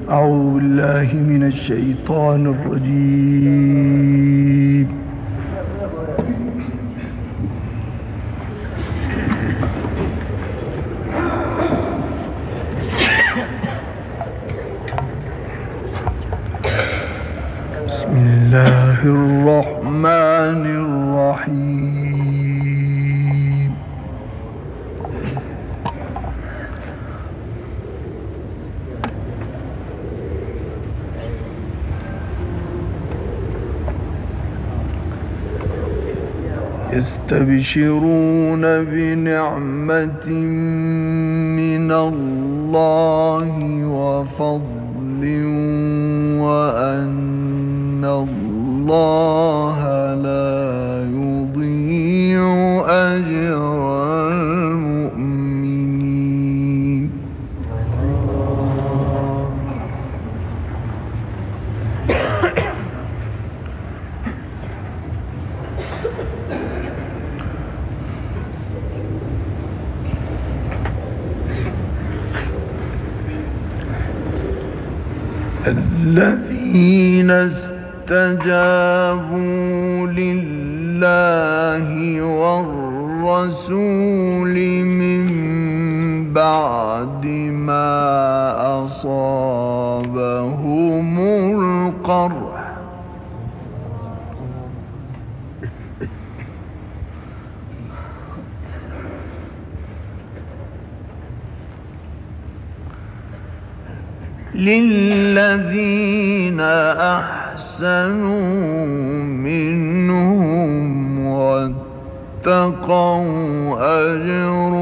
أعوذ بالله من الشيطان الرجيم. بسم الله الرحمن الرحيم. يستبشرون بنعمة من الله وفضل وأن الله لا يضيع أجر المؤمنين. الذين استجابوا لله والرسول من بعد ما أصابهم القرح للذين أحسنوا منهم واتقوا أجر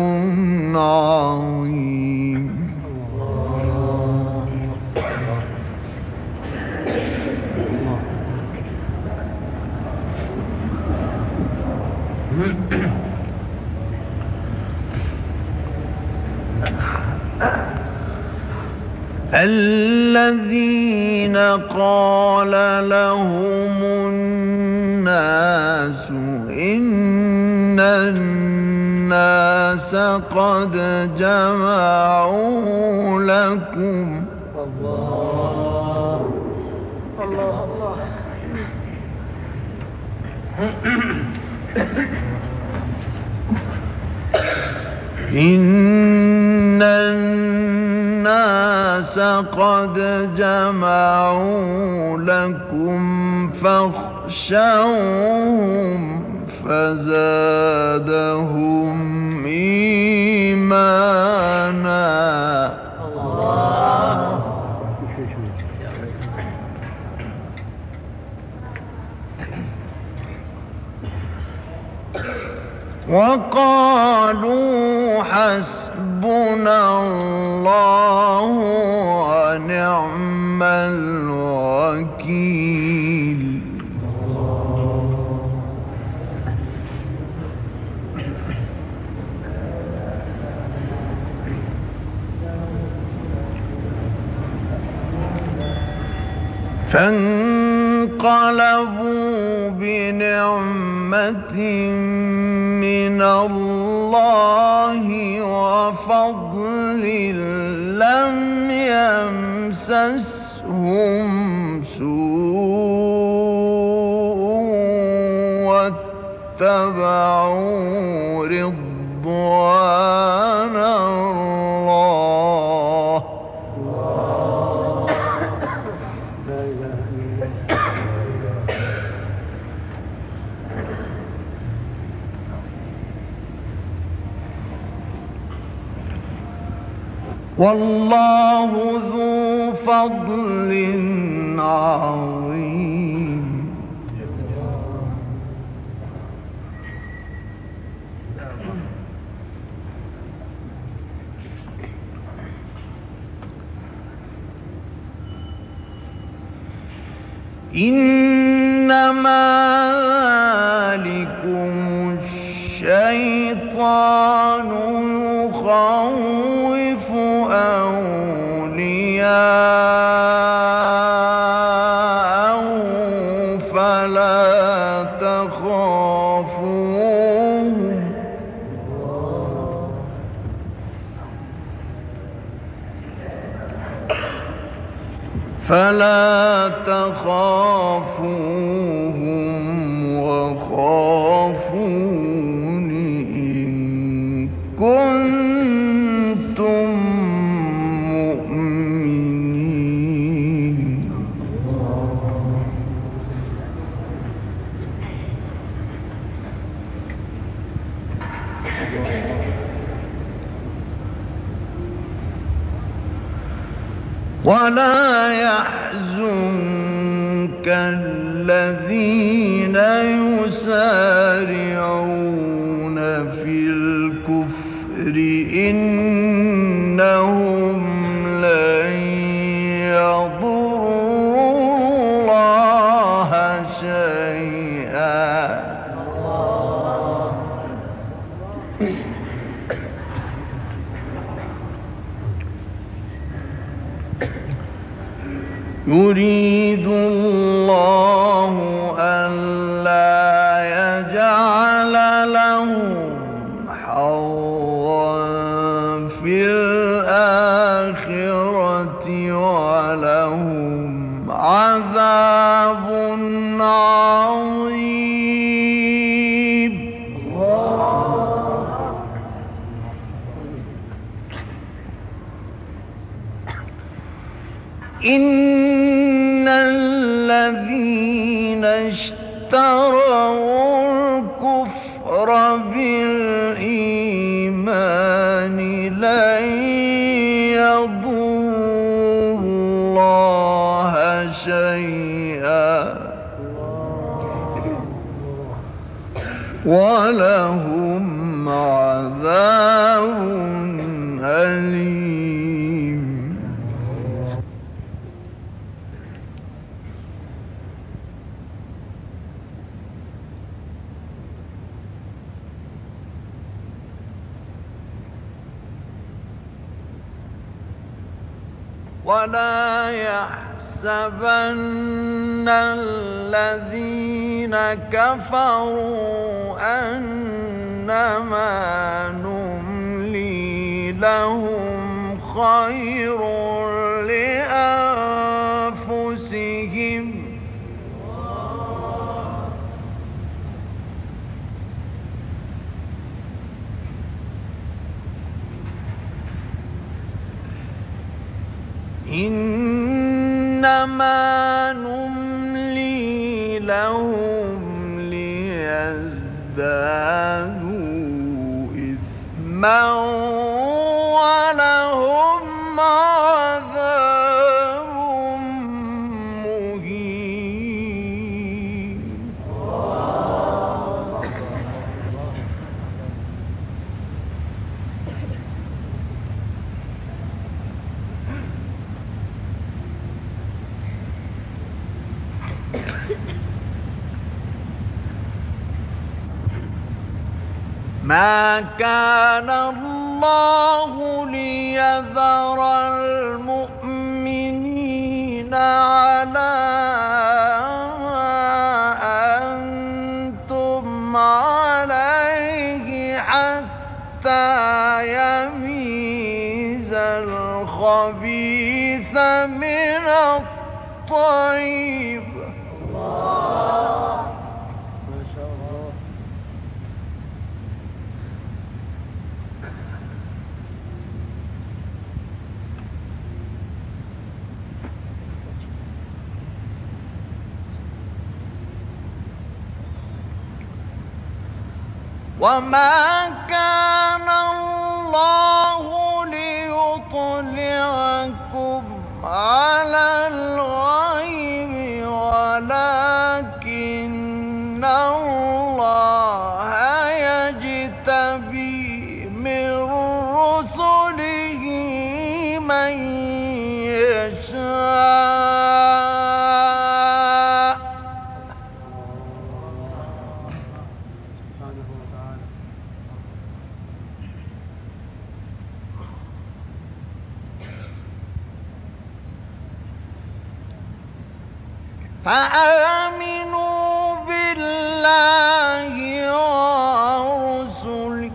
عظيم. الذين قال لهم الناس إن الناس قد جمعوا لكم إن الناس قد جمعوا لكم فاخشوهم فزادهم إيمانا وقالوا حسبنا الله ونعم الوكيل. فانقلبوا بنعمة من الله وفضل لم يمسسهم سوء واتبعوا رضوان الله والله ذو فضل عظيم. إنما ذلكم الشيطان يخوف أولياءه فلا تخافوهم فلا تخافوهم وخافون إن كنتم مؤمنين. ولا يحزنك الذين يسارعون في الكفر إنهم لن يضروا الله شيئا يريد الله ألا يجعل لهم حظا في الآخرة ولهم عذاب عظيم. إن الذين اشتروا الكفر بالإيمان لن يضروا الله شيئا ولهم عذاب أليم. ولا يحسبن الذين كفروا أنما نملي لهم خير لأنفسهم إنما نملي لهم ليزدادوا إثما ولهم عذاب مهين. ما كان الله ليذر المؤمنين على ما أنتم عليه حتى يميز الخبيث من الطيب. وما كان الله ليطلعكم على الغيب ولكن الله يجتبي من رسله من يشاء فآمنوا بالله ورسله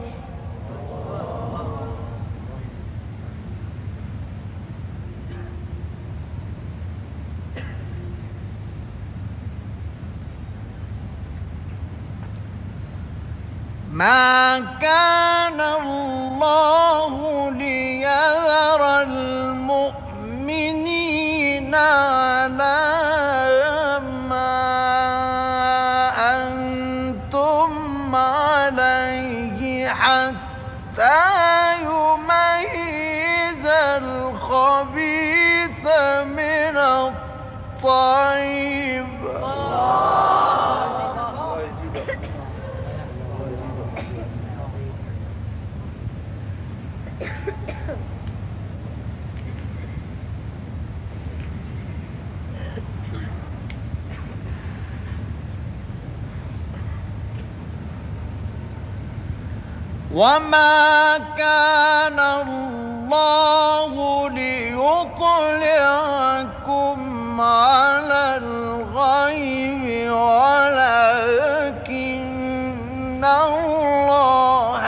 ما كان الله ليذر المؤمنين على ما أنتم عليه حتى يميز الخبيث من الطيب. وما كان الله ليطلعكم على الغيب ولكن الله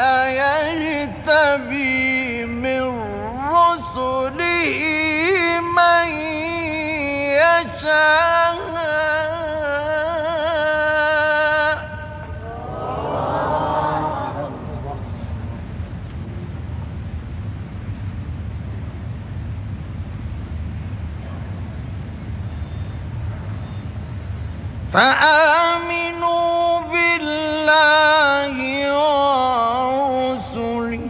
يجتبي من رسله من يشاء فآمنوا بالله ورسله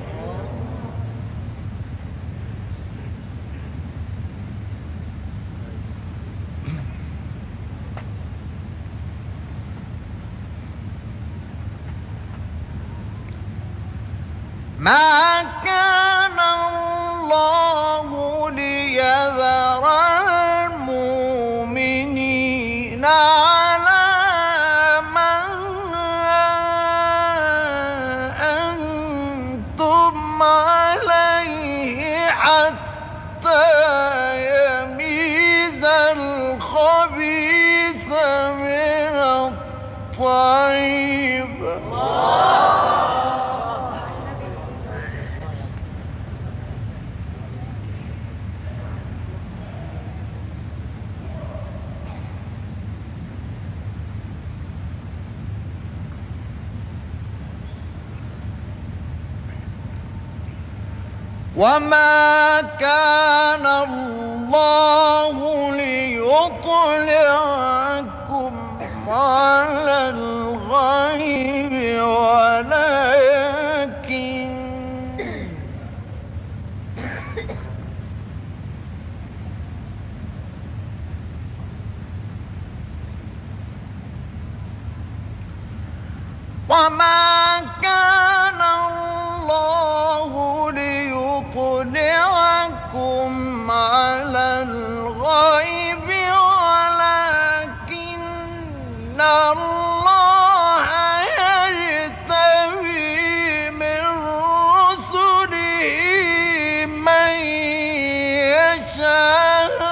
ما كان الله ليذر المؤمنين على ما أنتم عليه حتى يميز الخبيث من الطيب. وما كان الله ليطلعكم على الغيب وما كان الله ليطلعكم على الغيب ولكن الله يجتبي من رسله من يشاء.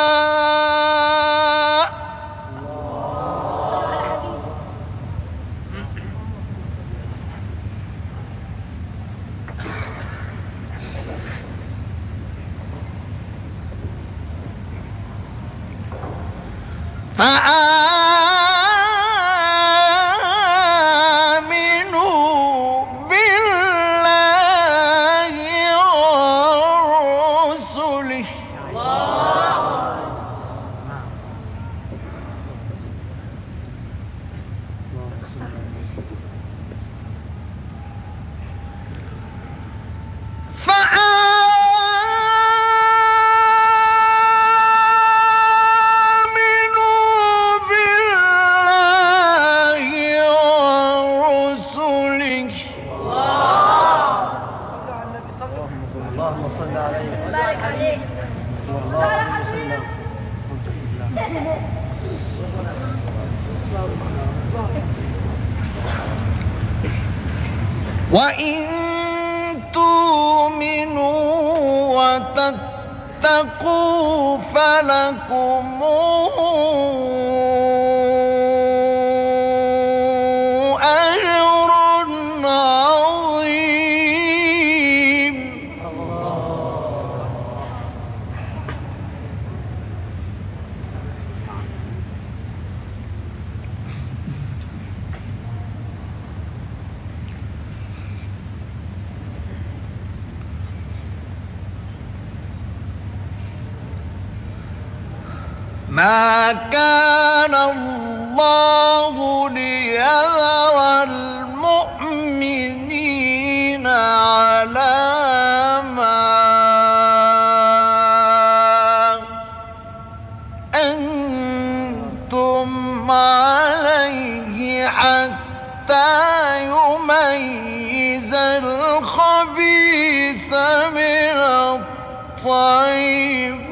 فآمنوا بالله ورسله اللهم صل عليه وبارك عليه وإن تؤمنوا وتتقوا فلكم أجر عظيم. ما كان الله ليذر المؤمنين على ما أنتم عليه حتى يميز الخبيث من الطيب.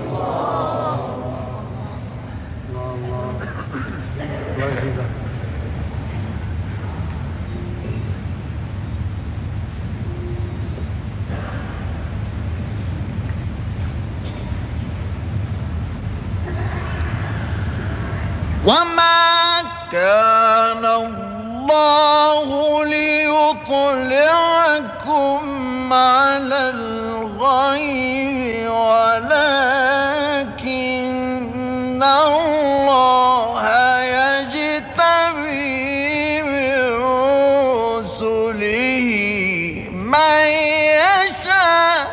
وما كان الله ليطلعكم على الغيب ولكن الله يجتبي من رسله من يشاء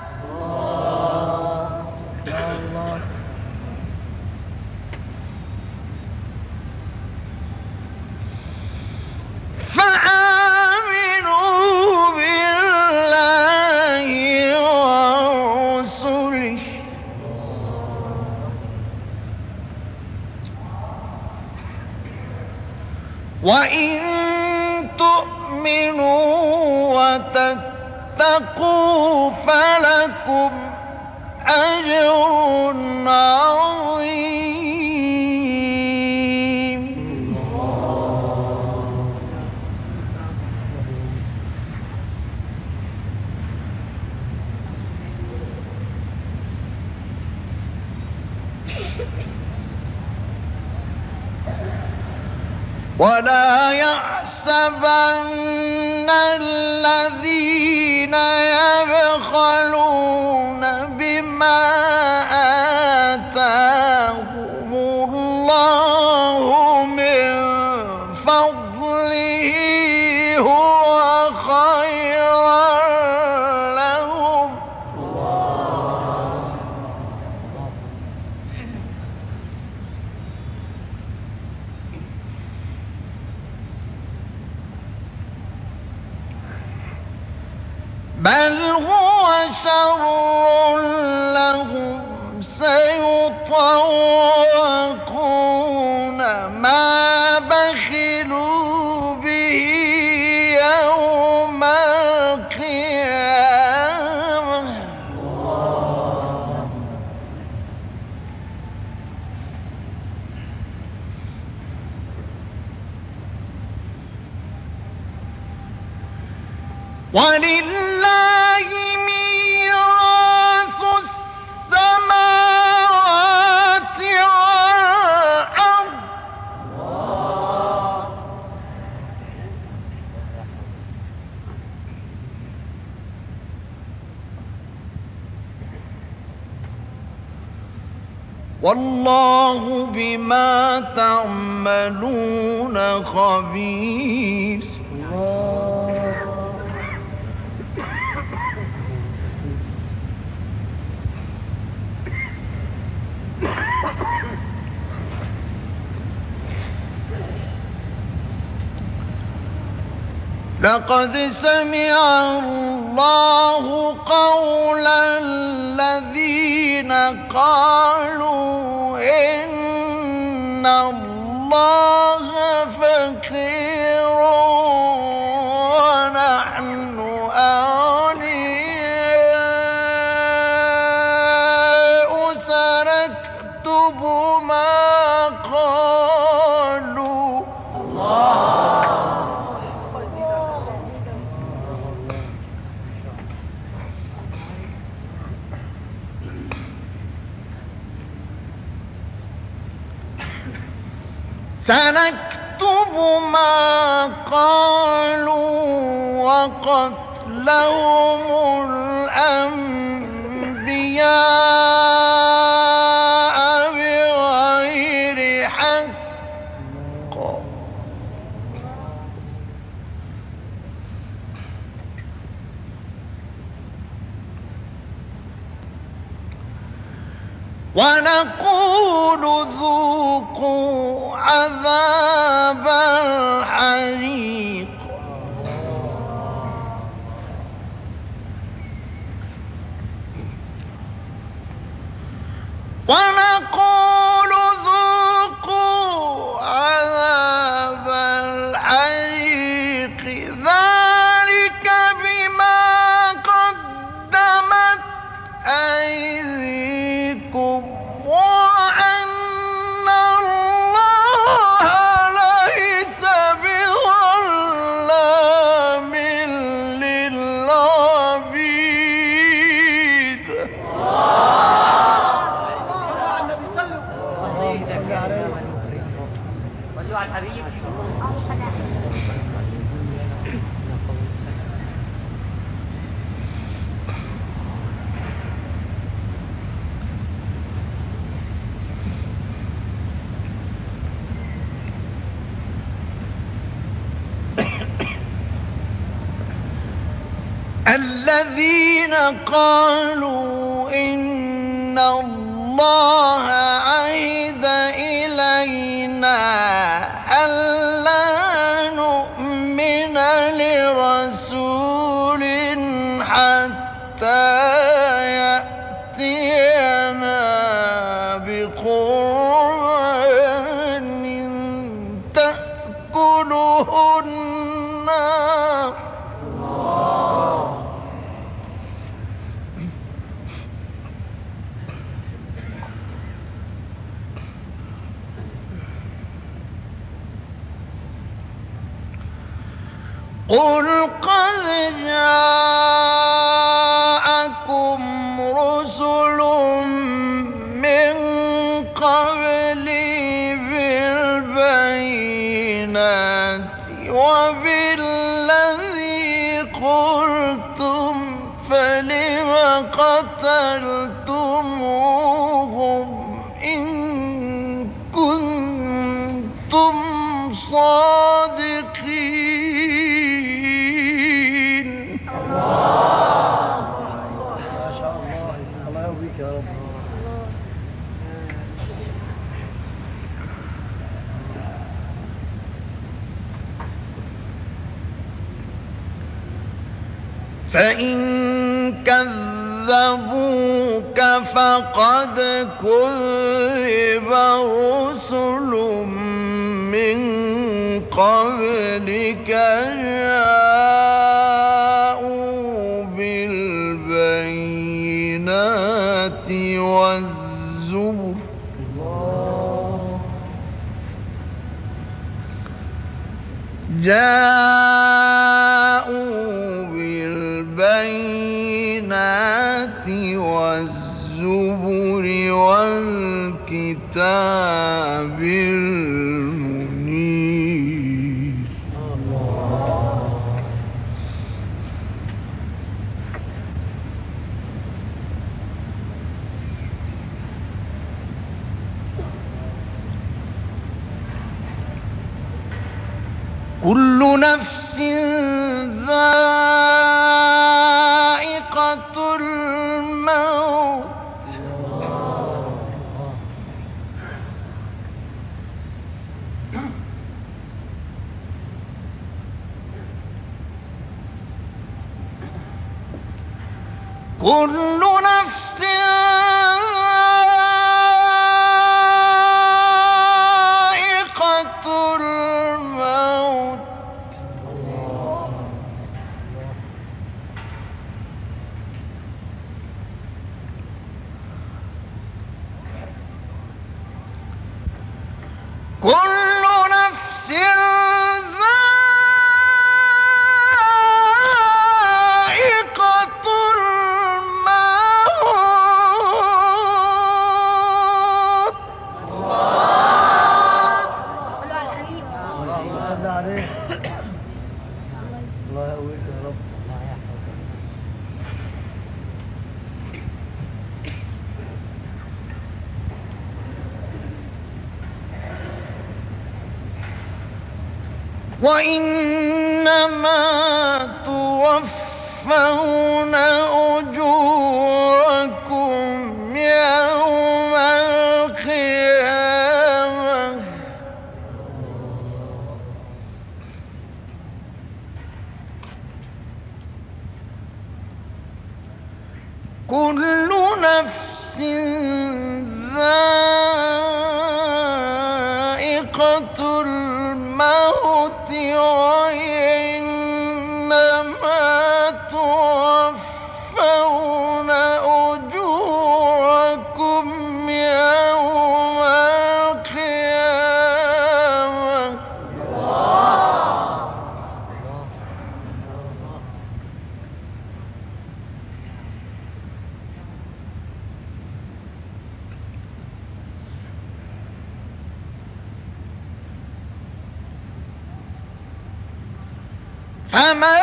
فآمنوا بالله ورسله وإن تؤمنوا وتتقوا فلكم أجر عظيم. ولا يحسبن الذين يبخلون بما آتاهم الله من فضله هو خيرا لهم بل هو شر لهم سيطوقون ما بخلوا به يوم القيامة ولله ميراث السماوات والأرض والله بما تعملون خبير. لقد سمع الله قول الذين قالوا إن الله فقير ونحن أغنياء سنكتب ما قالوا سنكتب ما قالوا وقتلهم الأنبياء بغير حق ونقول ذوقوا عذاب الحريق ونقول ذوقوا عذاب الحريق ذلك بما قدمت أيديكم وأن الله ليس بظلام للعبيد. صلوا على الحبيب. الذين قالوا إن الله عهد إلينا ألا نؤمن لرسول حتى يأتينا بقربان تأكله النار قل قد جاءكم رسل من قبلي بالبينات وبالذي قلتم فلم قتلتموهم إن كنتم صادقين. ما شاء الله. الله يقويك يا رب. فإن كذبوك فقد كذب رسل من قبلك جاءوا بالبينات والزبر والكتاب المنير. كل نفس ذائقة الموت كل نفس ذائقة الموت كل نفس ذائقة الموت. الله عليك. الله يقويك يا رب. وإنما توفون أجوركم يوم فمن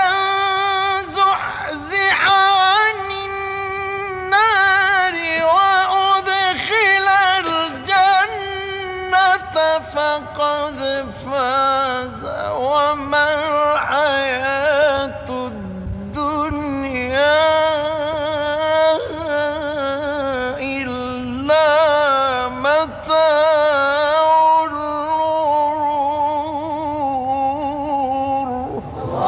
زحزح عن النار وأدخل الجنة فقد فاز وما الحياة الدنيا إلا متاع الغرور.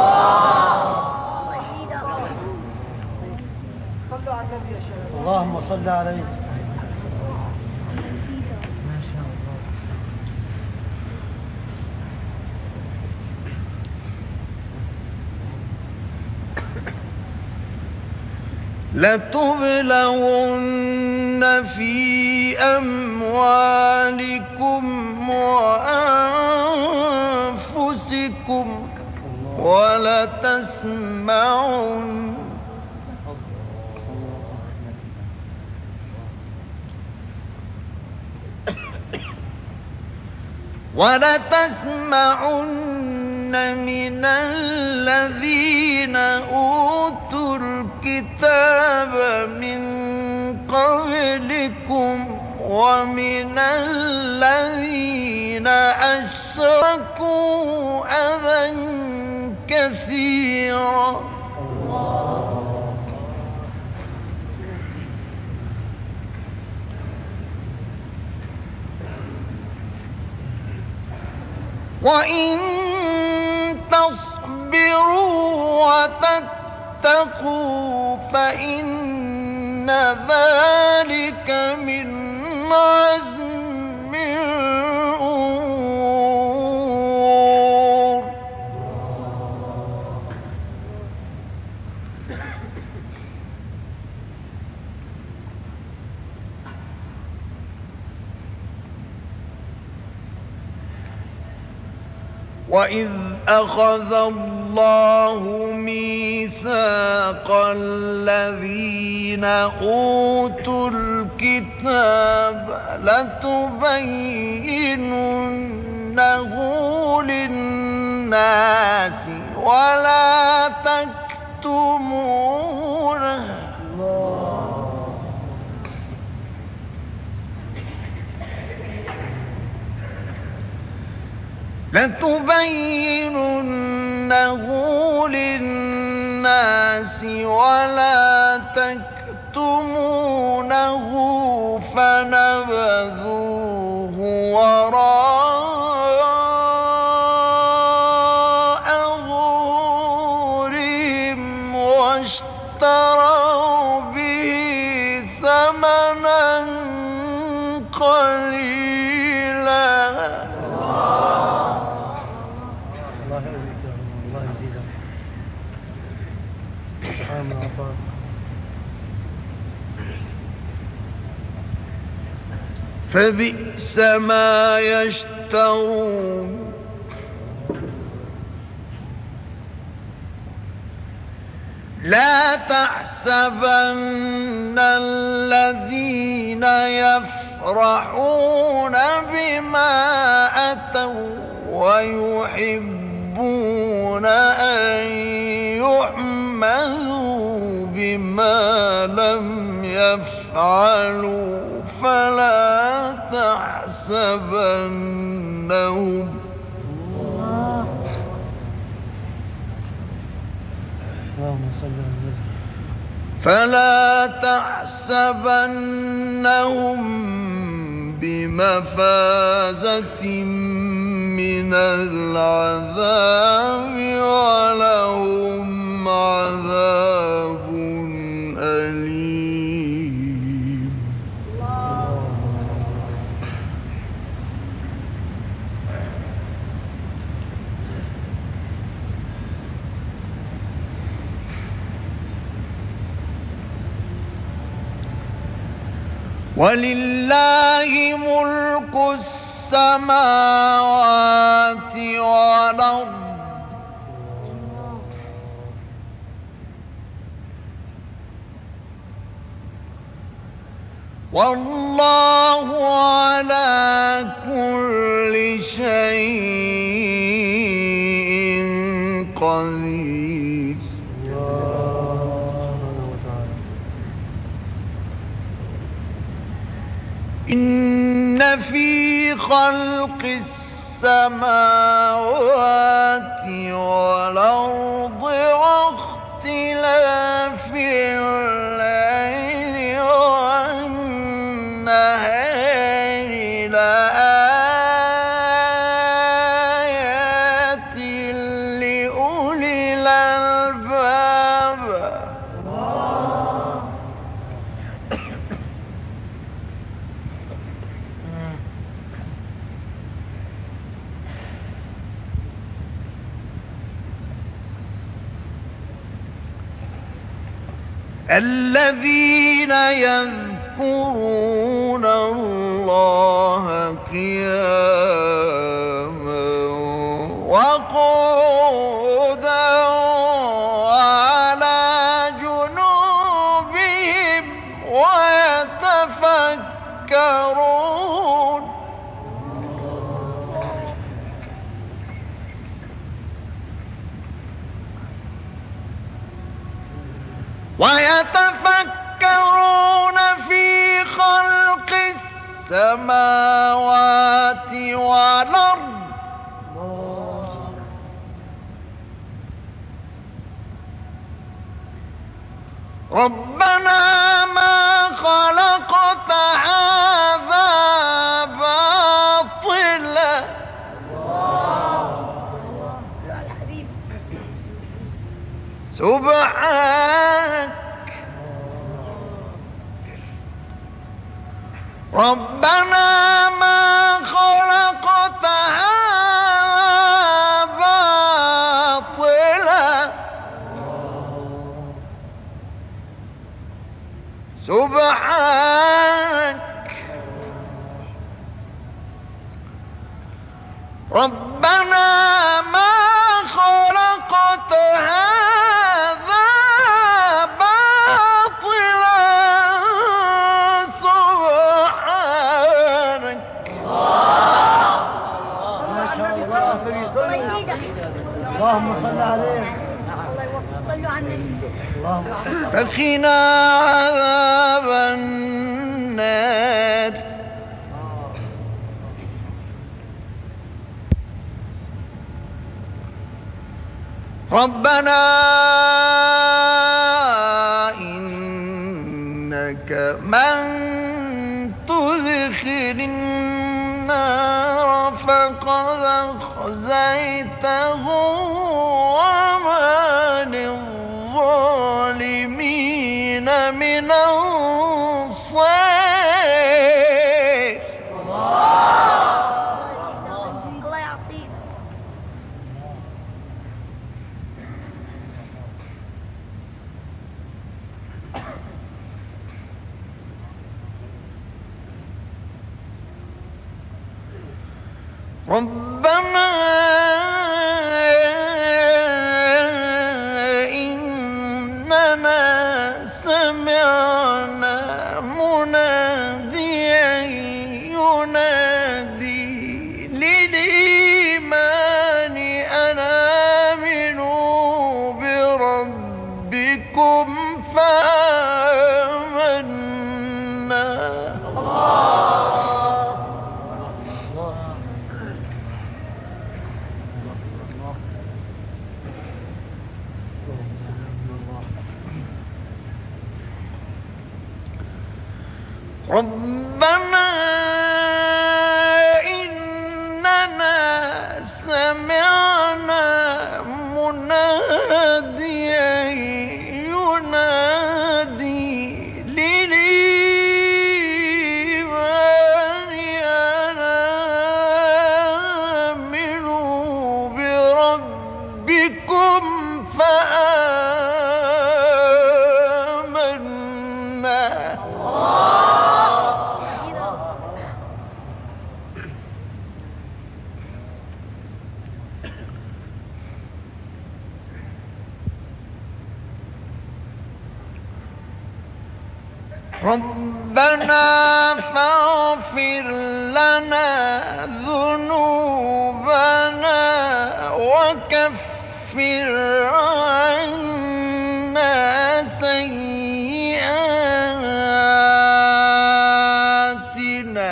اللهم صل عليه. لتبلغن في أموالكم وأنفسكم ولتسمعن من الذين أوتوا الكتاب من قبلكم ومن الذين أشركوا أذى كثيرا. وإن تصبروا وتتقوا فإن ذلك من عزم الأمور. وإذ أخذ الله ميثاق الذين أوتوا الكتاب لتبيننه للناس ولا تكتمونه. لتبيننه للناس ولا تكتمونه فنبذوه وراء ظهورهم واشتروا به ثمنا قليلا. فبئس ما يشترون. لا تحسبن الذين يفرحون بما أتوا ويحبون أن يحمدوا بما لم يفعلوا فلا تحسبنهم بمفازة من العذاب ولهم عذاب أليم. ولله ملك السماوات والأرض والله على كل شيء قدير. إن في خلق السماوات والأرض واختلاف الليل والنهار لآيات لأولي الألباب. الذين يذكرون الله قياما وقعودا وعلى جنوبهم ويتفكرون في خلق السماوات والأرض ربنا ما خلقت هذا باطلا سبحانك ربنا ما خلقت هذا باطلا سبحانك ربنا ما خلقت هذا باطلا سبحانك. ما شاء الله. اللهم صل عليه. صلوا على النبي. فقنا عذاب النار. ربنا إنك من تدخل النار فقد أخزيته وما للظالمين من أنصار. الله يعطيك. ربنا إننا سمعنا مناديا ينادي للإيمان أن آمنوا بربكم فآمنا. ربنا إننا سمعنا مناديا ينادي للإيمان أن آمنوا بربكم فآمنا. ربنا فاغفر لنا ذنوبنا وكفر عنا سيئاتنا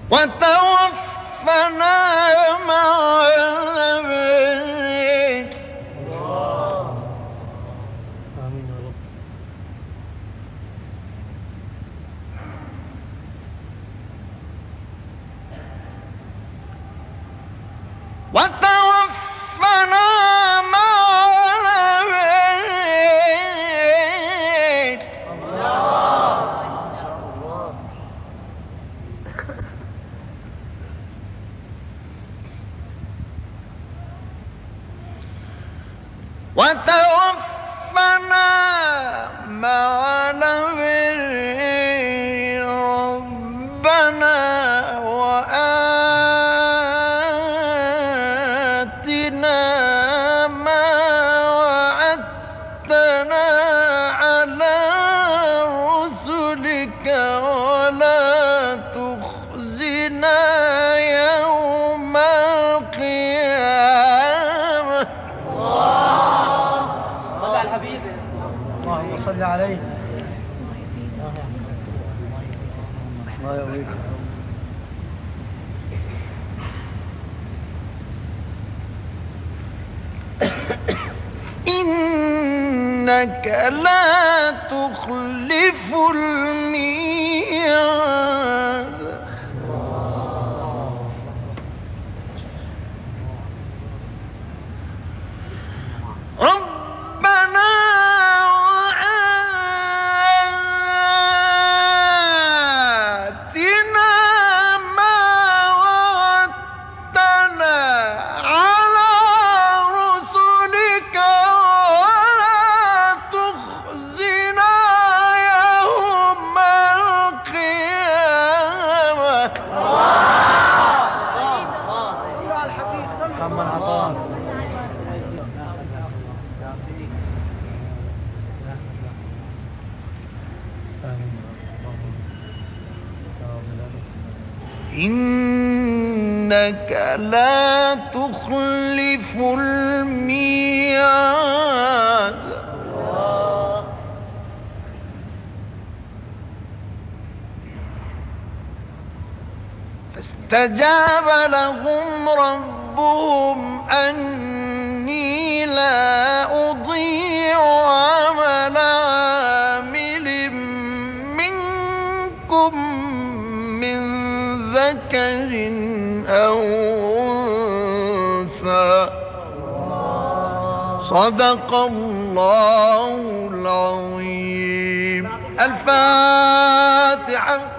وتوفنا مع الأبرار. آمين يا رب. وتوفنا مع الأبرار. وتوفنا مع الأبرار ربنا وآتنا ما وعدتنا على رسلك ولا تخزنا يوم القيامة. اللهم صل عليه. الله يقويك. إنك لا تخلف الميعاد. ربنا وآتنا ما وعدتنا على رسلك ولا تخزنا يوم القيامة. محمد عطاء. إنك لا تخلف الميعاد. فاستجاب لهم ربهم أني لا أضيع عمل عامل منكم من ذكر أو أنثى. صدق الله العظيم. الفاتحة.